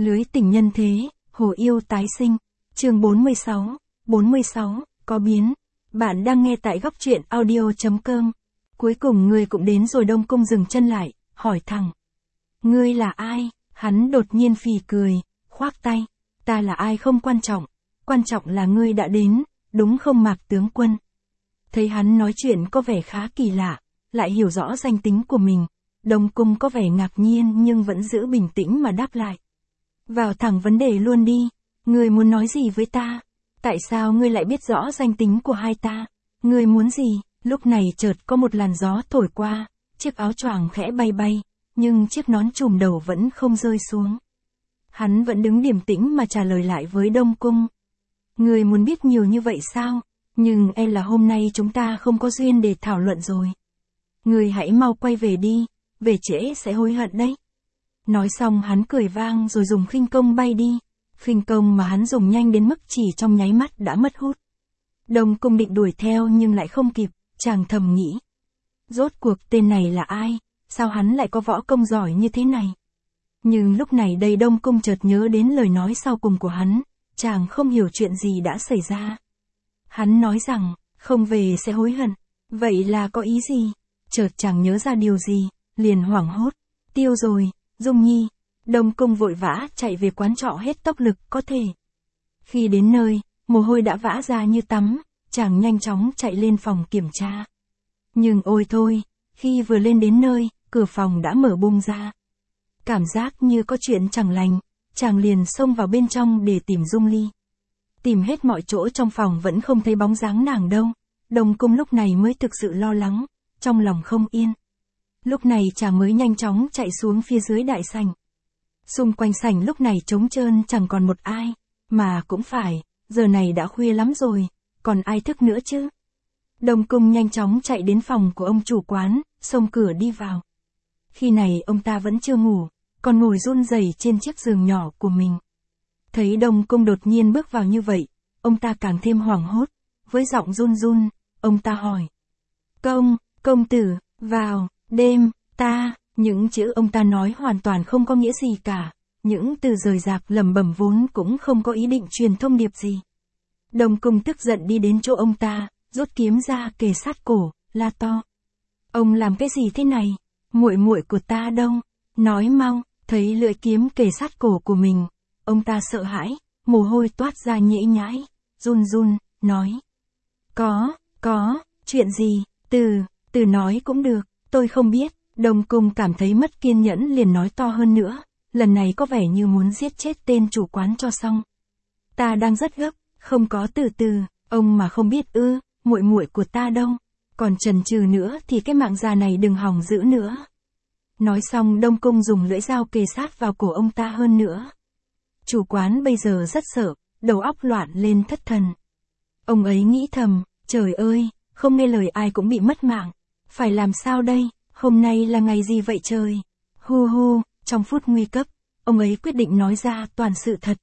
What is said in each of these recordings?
Lưới tình nhân thế, hồ yêu tái sinh. Chương 46, có biến. Bạn đang nghe tại góc truyện audio.com. Cuối cùng ngươi cũng đến rồi. Đông Cung dừng chân lại, hỏi thẳng. Ngươi là ai? Hắn đột nhiên phì cười, khoác tay. Ta là ai không quan trọng là ngươi đã đến, đúng không Mạc tướng quân? Thấy hắn nói chuyện có vẻ khá kỳ lạ, lại hiểu rõ danh tính của mình. Đông Cung có vẻ ngạc nhiên nhưng vẫn giữ bình tĩnh mà đáp lại. Vào thẳng vấn đề luôn đi, ngươi muốn nói gì với ta? Tại sao ngươi lại biết rõ danh tính của hai ta? Ngươi muốn gì? Lúc này chợt có một làn gió thổi qua, chiếc áo choàng khẽ bay bay, nhưng chiếc nón trùm đầu vẫn không rơi xuống. Hắn vẫn đứng điềm tĩnh mà trả lời lại với Đông Cung. Ngươi muốn biết nhiều như vậy sao? Nhưng e là hôm nay chúng ta không có duyên để thảo luận rồi. Ngươi hãy mau quay về đi, về trễ sẽ hối hận đấy. Nói xong hắn cười vang rồi dùng khinh công bay đi. Khinh công mà hắn dùng nhanh đến mức chỉ trong nháy mắt đã mất hút. Đông Cung định đuổi theo nhưng lại không kịp, chàng thầm nghĩ. Rốt cuộc tên này là ai, sao hắn lại có võ công giỏi như thế này? Nhưng lúc này đây Đông Cung chợt nhớ đến lời nói sau cùng của hắn, chàng không hiểu chuyện gì đã xảy ra. Hắn nói rằng, không về sẽ hối hận, vậy là có ý gì? Chợt chàng nhớ ra điều gì, liền hoảng hốt, tiêu rồi, Dung Nhi. Đông Cung vội vã chạy về quán trọ hết tốc lực có thể. Khi đến nơi, mồ hôi đã vã ra như tắm, chàng nhanh chóng chạy lên phòng kiểm tra. Nhưng ôi thôi, khi vừa lên đến nơi, cửa phòng đã mở bung ra. Cảm giác như có chuyện chẳng lành, chàng liền xông vào bên trong để tìm Dung Ly. Tìm hết mọi chỗ trong phòng vẫn không thấy bóng dáng nàng đâu. Đông Cung lúc này mới thực sự lo lắng, trong lòng không yên. Lúc này chàng mới nhanh chóng chạy xuống phía dưới đại sảnh. Xung quanh sảnh lúc này trống trơn chẳng còn một ai, mà cũng phải, giờ này đã khuya lắm rồi, còn ai thức nữa chứ? Đông Cung nhanh chóng chạy đến phòng của ông chủ quán, xông cửa đi vào. Khi này ông ta vẫn chưa ngủ, còn ngồi run rẩy trên chiếc giường nhỏ của mình. Thấy Đông Cung đột nhiên bước vào như vậy, ông ta càng thêm hoảng hốt, với giọng run run, ông ta hỏi. Công tử, vào, đêm, ta. Những chữ ông ta nói hoàn toàn không có nghĩa gì cả, những từ rời rạc lẩm bẩm vốn cũng không có ý định truyền thông điệp gì. Đông Cung tức giận đi đến chỗ ông ta, rút kiếm ra kề sát cổ, la to. Ông làm cái gì thế này? Muội muội của ta đâu? Nói mau. Thấy lưỡi kiếm kề sát cổ của mình, ông ta sợ hãi, mồ hôi toát ra nhễ nhãi, run run, nói. Có, chuyện gì? Từ nói cũng được, tôi không biết. Đông Cung cảm thấy mất kiên nhẫn liền nói to hơn nữa, lần này có vẻ như muốn giết chết tên chủ quán cho xong. Ta đang rất gấp, không có từ, ông mà không biết ư, muội muội của ta đâu, còn chần chừ nữa thì cái mạng già này đừng hòng giữ nữa. Nói xong Đông Cung dùng lưỡi dao kề sát vào cổ ông ta hơn nữa. Chủ quán bây giờ rất sợ, đầu óc loạn lên thất thần. Ông ấy nghĩ thầm, trời ơi, không nghe lời ai cũng bị mất mạng, phải làm sao đây? Hôm nay là ngày gì vậy trời? Trong phút nguy cấp, ông ấy quyết định nói ra toàn sự thật.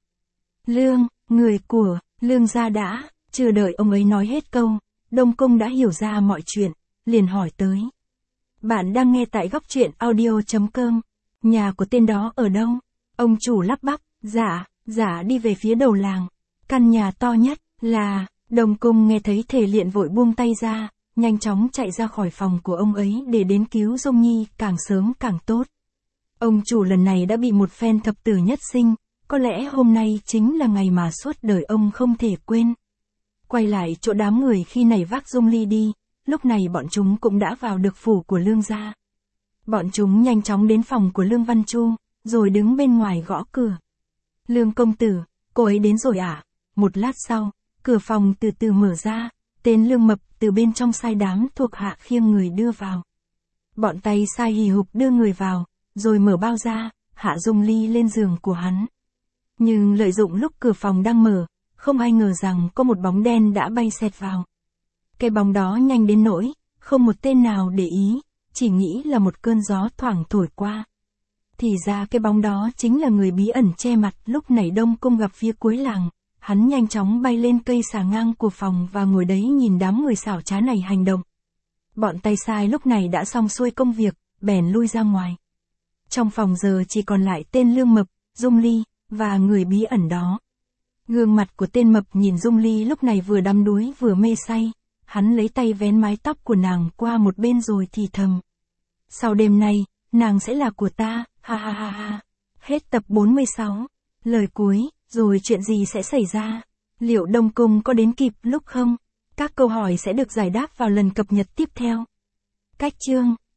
Người của Lương gia đã, chưa đợi ông ấy nói hết câu, Đông Cung đã hiểu ra mọi chuyện, liền hỏi tới. Bạn đang nghe tại góc truyện audio.com, nhà của tên đó ở đâu? Ông chủ lắp bắp, dạ đi về phía đầu làng, căn nhà to nhất, là, Đông Cung nghe thấy thể liện vội buông tay ra. Nhanh chóng chạy ra khỏi phòng của ông ấy để đến cứu Dung Nhi càng sớm càng tốt. Ông chủ lần này đã bị một phen thập tử nhất sinh, có lẽ hôm nay chính là ngày mà suốt đời ông không thể quên. Quay lại chỗ đám người khi nảy vác Dung Ly đi, lúc này bọn chúng cũng đã vào được phủ của Lương gia. Bọn chúng nhanh chóng đến phòng của Lương Văn Chu, rồi đứng bên ngoài gõ cửa. Lương công tử, cô ấy đến rồi ạ. Một lát sau, cửa phòng từ từ mở ra. Tên Lương Mập từ bên trong sai đám thuộc hạ khiêng người đưa vào. Bọn tay sai hì hục đưa người vào, rồi mở bao ra, hạ Dung Ly lên giường của hắn. Nhưng lợi dụng lúc cửa phòng đang mở, không ai ngờ rằng có một bóng đen đã bay xẹt vào. Cái bóng đó nhanh đến nỗi, không một tên nào để ý, chỉ nghĩ là một cơn gió thoảng thổi qua. Thì ra cái bóng đó chính là người bí ẩn che mặt lúc nãy Đông Cung gặp phía cuối làng. Hắn nhanh chóng bay lên cây xà ngang của phòng và ngồi đấy nhìn đám người xảo trá này hành động. Bọn tay sai lúc này đã xong xuôi công việc, bèn lui ra ngoài. Trong phòng giờ chỉ còn lại tên Lương Mập, Dung Ly, và người bí ẩn đó. Gương mặt của tên mập nhìn Dung Ly lúc này vừa đắm đuối vừa mê say, hắn lấy tay vén mái tóc của nàng qua một bên rồi thì thầm. Sau đêm nay, nàng sẽ là của ta, ha ha ha ha. Hết tập 46. Lời cuối, rồi chuyện gì sẽ xảy ra? Liệu Đông Cung có đến kịp lúc không? Các câu hỏi sẽ được giải đáp vào lần cập nhật tiếp theo. Cách chương